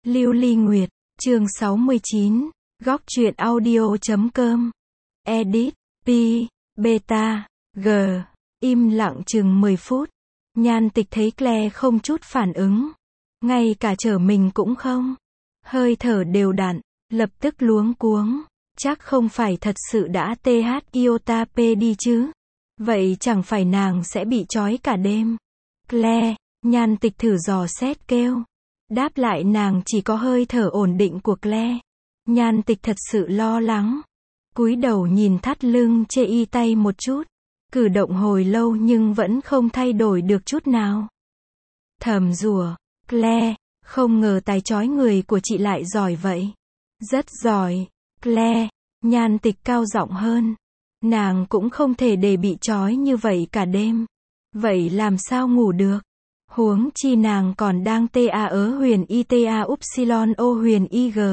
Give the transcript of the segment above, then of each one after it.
Lưu Ly Nguyệt, chương 69, góc truyện audio.com, edit, P, beta, G, im lặng chừng 10 phút. Nhan Tịch thấy Claire không chút phản ứng, ngay cả trở mình cũng không, hơi thở đều đặn, lập tức luống cuống, chắc không phải thật sự đã TH iota P đi chứ, vậy chẳng phải nàng sẽ bị trói cả đêm. Claire, Nhan Tịch thử dò xét kêu. Đáp lại nàng chỉ có hơi thở ổn định của Claire. Nhan Tịch thật sự lo lắng, cúi đầu nhìn thắt lưng chê y tay một chút, cử động hồi lâu nhưng vẫn không thay đổi được chút nào. Thầm rủa, Claire, không ngờ tài trói người của chị lại giỏi vậy. Rất giỏi, Claire. Nhan Tịch cao giọng hơn. Nàng cũng không thể để bị trói như vậy cả đêm. Vậy làm sao ngủ được? Huống chi nàng còn đang ta ớ huyền y ta upsilon o huyền y g.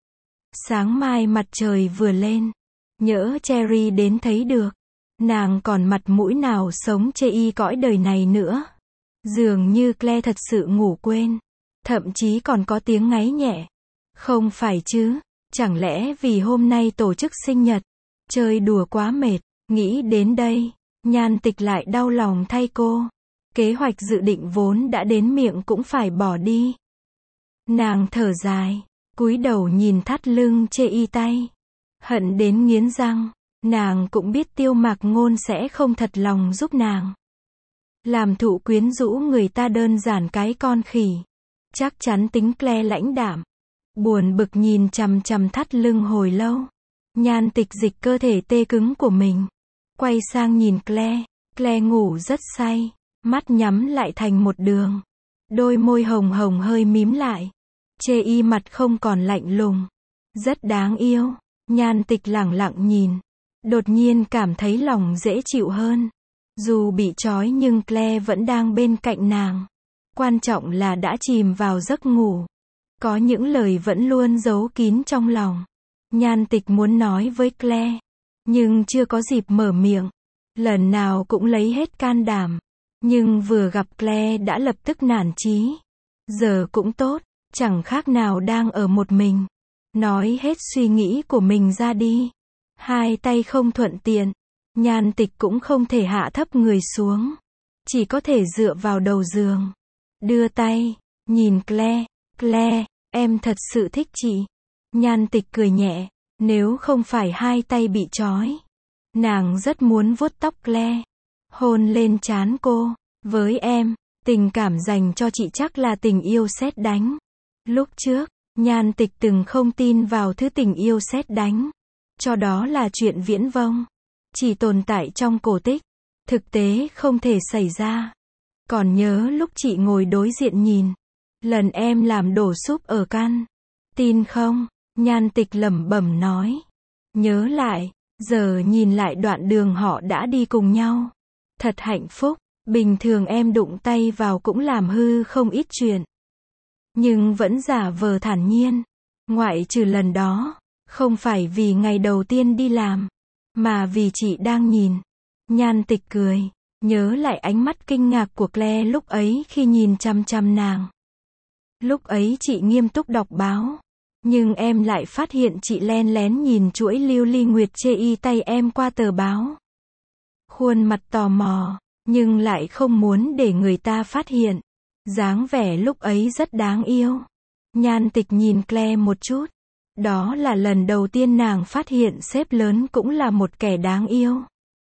Sáng mai mặt trời vừa lên, nhỡ Cherry đến thấy được, nàng còn mặt mũi nào sống chê y cõi đời này nữa. Dường như Claire thật sự ngủ quên, thậm chí còn có tiếng ngáy nhẹ. Không phải chứ, chẳng lẽ vì hôm nay tổ chức sinh nhật, chơi đùa quá mệt. Nghĩ đến đây, Nhan Tịch lại đau lòng thay cô. Kế hoạch dự định vốn đã đến miệng cũng phải bỏ đi. Nàng thở dài, cúi đầu nhìn thắt lưng chê y tay. Hận đến nghiến răng, nàng cũng biết Tiêu Mạc Ngôn sẽ không thật lòng giúp nàng. Làm thụ quyến rũ người ta đơn giản cái con khỉ. Chắc chắn tính Claire lãnh đạm. Buồn bực nhìn chằm chằm thắt lưng hồi lâu. Nhan Tịch dịch cơ thể tê cứng của mình. Quay sang nhìn Claire. Claire ngủ rất say. Mắt nhắm lại thành một đường. Đôi môi hồng hồng hơi mím lại. Chê y mặt không còn lạnh lùng. Rất đáng yêu. Nhan Tịch lẳng lặng nhìn. Đột nhiên cảm thấy lòng dễ chịu hơn. Dù bị trói nhưng Claire vẫn đang bên cạnh nàng. Quan trọng là đã chìm vào giấc ngủ. Có những lời vẫn luôn giấu kín trong lòng. Nhan Tịch muốn nói với Claire, nhưng chưa có dịp mở miệng. Lần nào cũng lấy hết can đảm. Nhưng vừa gặp Claire đã lập tức nản chí. Giờ cũng tốt, chẳng khác nào đang ở một mình. Nói hết suy nghĩ của mình ra đi. Hai tay không thuận tiện. Nhan Tịch cũng không thể hạ thấp người xuống. Chỉ có thể dựa vào đầu giường. Đưa tay, nhìn Claire. Claire, em thật sự thích chị. Nhan Tịch cười nhẹ. Nếu không phải hai tay bị trói, nàng rất muốn vuốt tóc Claire, hôn lên trán cô. Với em, tình cảm dành cho chị chắc là tình yêu sét đánh. Lúc trước, Nhan Tịch từng không tin vào thứ tình yêu sét đánh. Cho đó là chuyện viễn vông. Chỉ tồn tại trong cổ tích. Thực tế không thể xảy ra. Còn nhớ lúc chị ngồi đối diện nhìn. Lần em làm đổ súp ở căn. Tin không? Nhan Tịch lẩm bẩm nói. Nhớ lại, giờ nhìn lại đoạn đường họ đã đi cùng nhau. Thật hạnh phúc. Bình thường em đụng tay vào cũng làm hư không ít chuyện. Nhưng vẫn giả vờ thản nhiên. Ngoại trừ lần đó, không phải vì ngày đầu tiên đi làm, mà vì chị đang nhìn. Nhan Tịch cười, nhớ lại ánh mắt kinh ngạc của Claire lúc ấy khi nhìn chăm chăm nàng. Lúc ấy chị nghiêm túc đọc báo, nhưng em lại phát hiện chị len lén nhìn chuỗi Lưu Ly Nguyệt chê y tay em qua tờ báo. Khuôn mặt tò mò, nhưng lại không muốn để người ta phát hiện. Dáng vẻ lúc ấy rất đáng yêu. Nhan Tịch nhìn Claire một chút. Đó là lần đầu tiên nàng phát hiện sếp lớn cũng là một kẻ đáng yêu.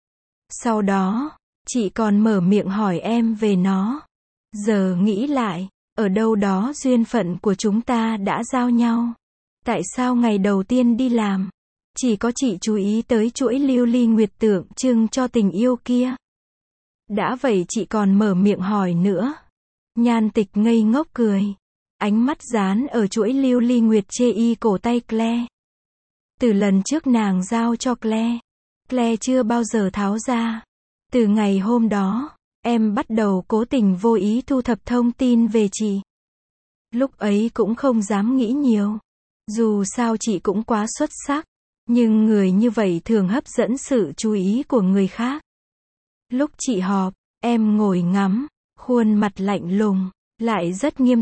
Sau đó, chị còn mở miệng hỏi em về nó. Giờ nghĩ lại, ở đâu đó duyên phận của chúng ta đã giao nhau. Tại sao ngày đầu tiên đi làm, chỉ có chị chú ý tới chuỗi Lưu Ly Nguyệt tượng trưng cho tình yêu kia? Đã vậy chị còn mở miệng hỏi nữa. Nhan Tịch ngây ngốc cười. Ánh mắt dán ở chuỗi Lưu Ly Nguyệt chê y cổ tay Claire. Từ lần trước nàng giao cho Claire, Claire chưa bao giờ tháo ra. Từ ngày hôm đó, em bắt đầu cố tình vô ý thu thập thông tin về chị. Lúc ấy cũng không dám nghĩ nhiều. Dù sao chị cũng quá xuất sắc. Nhưng người như vậy thường hấp dẫn sự chú ý của người khác. Lúc chị họp, em ngồi ngắm, khuôn mặt lạnh lùng, lại rất nghiêm túc.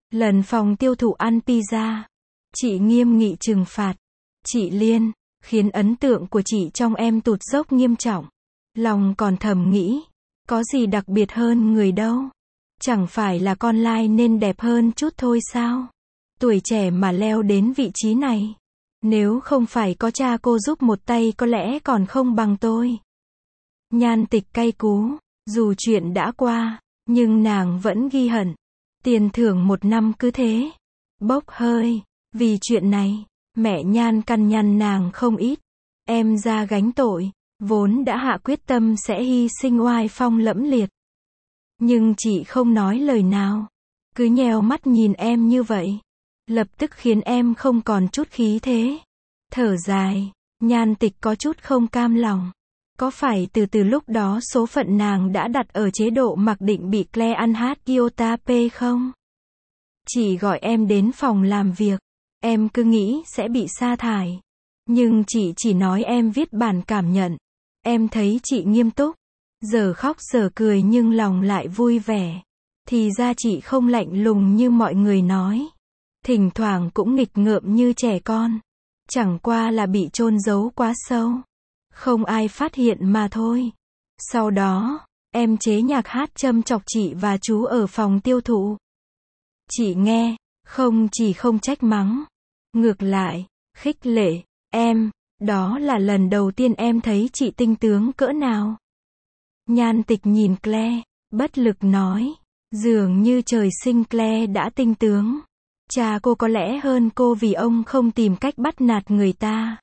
Lần phòng tiêu thụ ăn pizza, chị nghiêm nghị trừng phạt. Chị Liên, khiến ấn tượng của chị trong em tụt dốc nghiêm trọng. Lòng còn thầm nghĩ, có gì đặc biệt hơn người đâu. Chẳng phải là con lai nên đẹp hơn chút thôi sao? Tuổi trẻ mà leo đến vị trí này. Nếu không phải có cha cô giúp một tay có lẽ còn không bằng tôi. Nhan Tịch cay cú, dù chuyện đã qua, nhưng nàng vẫn ghi hận. Tiền thưởng 1 năm cứ thế bốc hơi. Vì chuyện này, mẹ Nhan căn nhằn nàng không ít. Em ra gánh tội, vốn đã hạ quyết tâm sẽ hy sinh oai phong lẫm liệt. Nhưng chị không nói lời nào, cứ nheo mắt nhìn em như vậy, lập tức khiến em không còn chút khí thế. Thở dài, Nhan Tịch có chút không cam lòng. Có phải từ lúc đó số phận nàng đã đặt ở chế độ mặc định bị Claire ăn hát iota p không? Chị gọi em đến phòng làm việc, em cứ nghĩ sẽ bị sa thải. Nhưng chị chỉ nói em viết bản cảm nhận. Em thấy chị nghiêm túc, giờ khóc giờ cười nhưng lòng lại vui vẻ. Thì ra chị không lạnh lùng như mọi người nói. Thỉnh thoảng cũng nghịch ngợm như trẻ con. Chẳng qua là bị chôn giấu quá sâu. Không ai phát hiện mà thôi. Sau đó, em chế nhạc hát châm chọc chị và chú ở phòng tiêu thụ. Chị nghe, không chỉ không trách mắng. Ngược lại, khích lệ, em, đó là lần đầu tiên em thấy chị tinh tướng cỡ nào. Nhan Tịch nhìn Claire, bất lực nói, dường như trời sinh Claire đã tinh tướng. Cha cô có lẽ hơn cô vì ông không tìm cách bắt nạt người ta.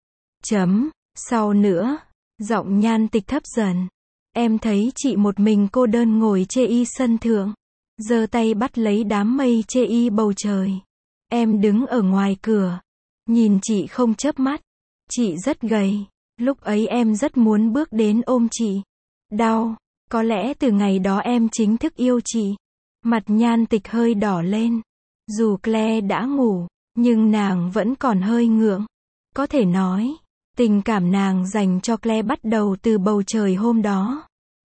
Sau nữa, giọng Nhan Tịch thấp dần. Em thấy chị một mình cô đơn ngồi chê y sân thượng, giơ tay bắt lấy đám mây chê y bầu trời. Em đứng ở ngoài cửa, nhìn chị không chớp mắt. Chị rất gầy, lúc ấy em rất muốn bước đến ôm chị. Đau, có lẽ từ ngày đó em chính thức yêu chị. Mặt Nhan Tịch hơi đỏ lên. Dù Claire đã ngủ, nhưng nàng vẫn còn hơi ngượng. Có thể nói, tình cảm nàng dành cho Claire bắt đầu từ bầu trời hôm đó.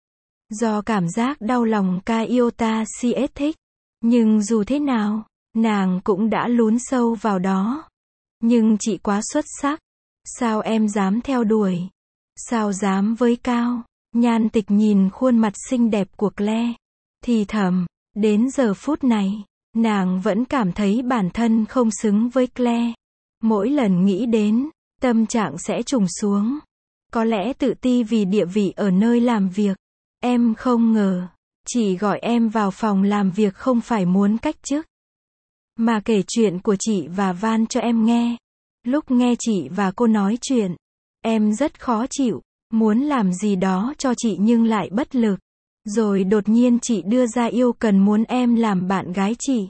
Do cảm giác đau lòng ca iota CS thích. Nhưng dù thế nào, nàng cũng đã lún sâu vào đó. Nhưng chị quá xuất sắc. Sao em dám theo đuổi? Sao dám với cao? Nhan Tịch nhìn khuôn mặt xinh đẹp của Claire. Thì thầm, đến giờ phút này, nàng vẫn cảm thấy bản thân không xứng với Claire. Mỗi lần nghĩ đến, tâm trạng sẽ trùng xuống. Có lẽ tự ti vì địa vị ở nơi làm việc. Em không ngờ, chị gọi em vào phòng làm việc không phải muốn cách chức, mà kể chuyện của chị và Van cho em nghe. Lúc nghe chị và cô nói chuyện, em rất khó chịu, muốn làm gì đó cho chị nhưng lại bất lực. Rồi đột nhiên chị đưa ra yêu cần muốn em làm bạn gái chị.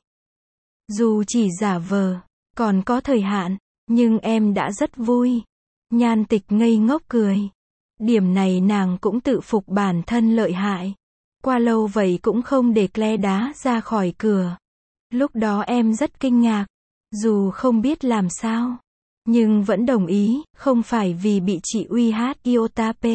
Dù chỉ giả vờ, còn có thời hạn, nhưng em đã rất vui. Nhan Tịch ngây ngốc cười. Điểm này nàng cũng tự phục bản thân lợi hại. Qua lâu vậy cũng không để Claire đá ra khỏi cửa. Lúc đó em rất kinh ngạc, dù không biết làm sao, nhưng vẫn đồng ý, không phải vì bị chị uy hát iota p,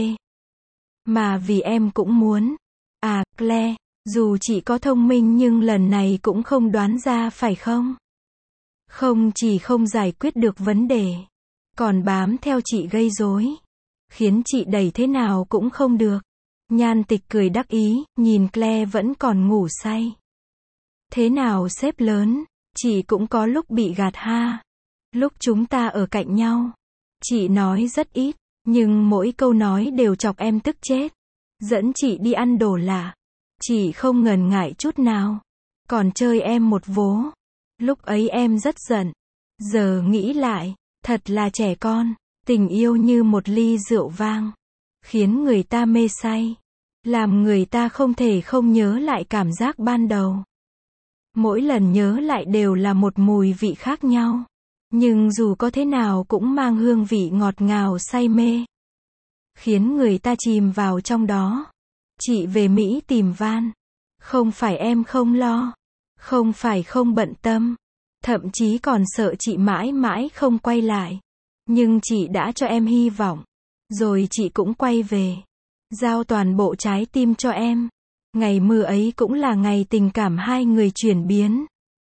mà vì em cũng muốn. À, Claire, dù chị có thông minh nhưng lần này cũng không đoán ra phải không? Không chỉ không giải quyết được vấn đề, còn bám theo chị gây rối, khiến chị đẩy thế nào cũng không được. Nhan Tịch cười đắc ý, nhìn Claire vẫn còn ngủ say. Thế nào sếp lớn, chị cũng có lúc bị gạt ha. Lúc chúng ta ở cạnh nhau, chị nói rất ít, nhưng mỗi câu nói đều chọc em tức chết. Dẫn chị đi ăn đồ lạ, chị không ngần ngại chút nào. Còn chơi em một vố. Lúc ấy em rất giận. Giờ nghĩ lại, thật là trẻ con. Tình yêu như một ly rượu vang, khiến người ta mê say, làm người ta không thể không nhớ lại cảm giác ban đầu. Mỗi lần nhớ lại đều là một mùi vị khác nhau, nhưng dù có thế nào cũng mang hương vị ngọt ngào say mê, khiến người ta chìm vào trong đó. Chị về Mỹ tìm Van, không phải em không lo, không phải không bận tâm, thậm chí còn sợ chị mãi mãi không quay lại. Nhưng chị đã cho em hy vọng, rồi chị cũng quay về, giao toàn bộ trái tim cho em. Ngày mưa ấy cũng là ngày tình cảm hai người chuyển biến.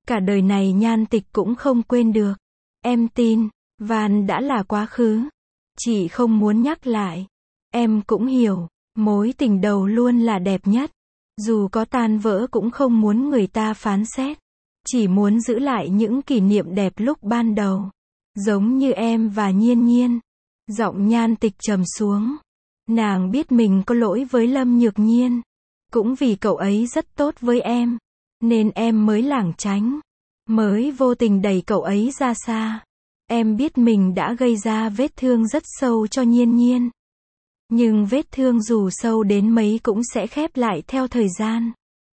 Cả đời này Nhan Tịch cũng không quên được. Em tin, Van đã là quá khứ. Chị không muốn nhắc lại. Em cũng hiểu, mối tình đầu luôn là đẹp nhất. Dù có tan vỡ cũng không muốn người ta phán xét. Chỉ muốn giữ lại những kỷ niệm đẹp lúc ban đầu. Giống như em và Nhiên Nhiên. Giọng Nhan Tịch trầm xuống. Nàng biết mình có lỗi với Lâm Nhược Nhiên. Cũng vì cậu ấy rất tốt với em. Nên em mới lảng tránh. Mới vô tình đẩy cậu ấy ra xa. Em biết mình đã gây ra vết thương rất sâu cho Nhiên Nhiên. Nhưng vết thương dù sâu đến mấy cũng sẽ khép lại theo thời gian.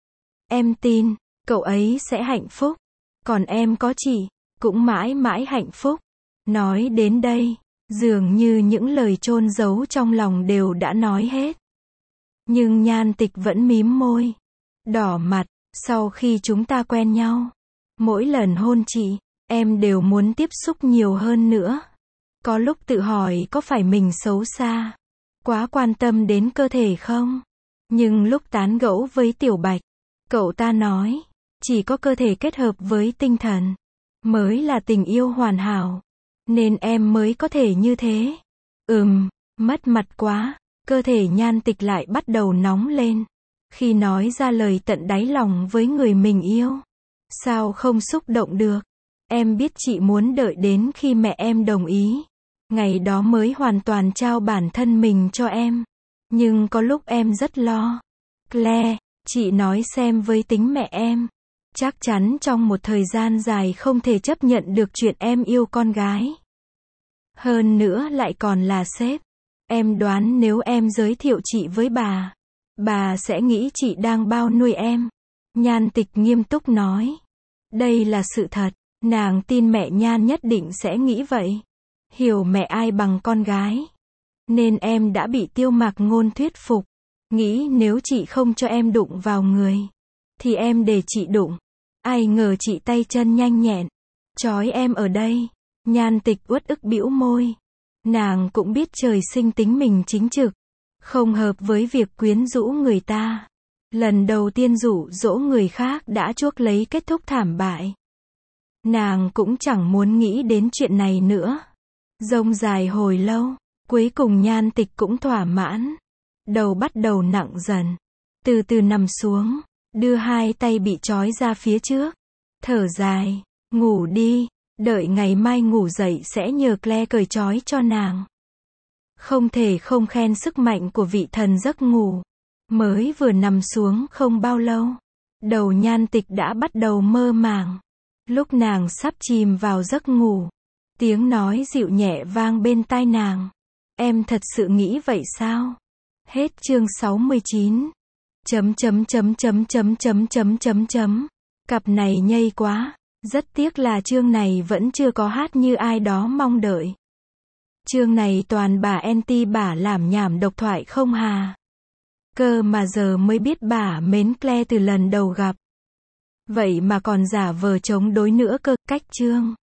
Em tin, cậu ấy sẽ hạnh phúc. Còn em có chị, cũng mãi mãi hạnh phúc. Nói đến đây, dường như những lời chôn giấu trong lòng đều đã nói hết. Nhưng Nhan Tịch vẫn mím môi. Đỏ mặt, sau khi chúng ta quen nhau. Mỗi lần hôn chị, em đều muốn tiếp xúc nhiều hơn nữa. Có lúc tự hỏi có phải mình xấu xa, quá quan tâm đến cơ thể không? Nhưng lúc tán gẫu với Tiểu Bạch, cậu ta nói, chỉ có cơ thể kết hợp với tinh thần, mới là tình yêu hoàn hảo. Nên em mới có thể như thế. Mất mặt quá. Cơ thể Nhan Tịch lại bắt đầu nóng lên. Khi nói ra lời tận đáy lòng với người mình yêu. Sao không xúc động được? Em biết chị muốn đợi đến khi mẹ em đồng ý. Ngày đó mới hoàn toàn trao bản thân mình cho em. Nhưng có lúc em rất lo. Claire, chị nói xem với tính mẹ em. Chắc chắn trong một thời gian dài không thể chấp nhận được chuyện em yêu con gái. Hơn nữa lại còn là sếp. Em đoán nếu em giới thiệu chị với bà sẽ nghĩ chị đang bao nuôi em. Nhan Tịch nghiêm túc nói. Đây là sự thật, nàng tin mẹ Nhan nhất định sẽ nghĩ vậy. Hiểu mẹ ai bằng con gái. Nên em đã bị Tiêu Mạc Ngôn thuyết phục. Nghĩ nếu chị không cho em đụng vào người, thì em để chị đụng. Ai ngờ chị tay chân nhanh nhẹn, trói em ở đây. Nhan Tịch uất ức bĩu môi. Nàng cũng biết trời sinh tính mình chính trực, không hợp với việc quyến rũ người ta. Lần đầu tiên dụ dỗ người khác đã chuốc lấy kết thúc thảm bại. Nàng cũng chẳng muốn nghĩ đến chuyện này nữa. Dông dài hồi lâu, cuối cùng Nhan Tịch cũng thỏa mãn. Đầu bắt đầu nặng dần, từ từ nằm xuống, đưa hai tay bị trói ra phía trước. Thở dài, ngủ đi, đợi ngày mai ngủ dậy sẽ nhờ Claire cởi trói cho nàng. Không thể không khen sức mạnh của vị thần giấc ngủ. Mới vừa nằm xuống không bao lâu, đầu Nhan Tịch đã bắt đầu mơ màng. Lúc nàng sắp chìm vào giấc ngủ, tiếng nói dịu nhẹ vang bên tai nàng. Em thật sự nghĩ vậy sao? Hết chương 69. Cặp này nhây quá. Rất tiếc là chương này vẫn chưa có hát như ai đó mong đợi. Chương này toàn bà anti bà làm nhảm độc thoại không hà. Cơ mà giờ mới biết bà mến Claire từ lần đầu gặp. Vậy mà còn giả vờ chống đối nữa cơ. Cách chương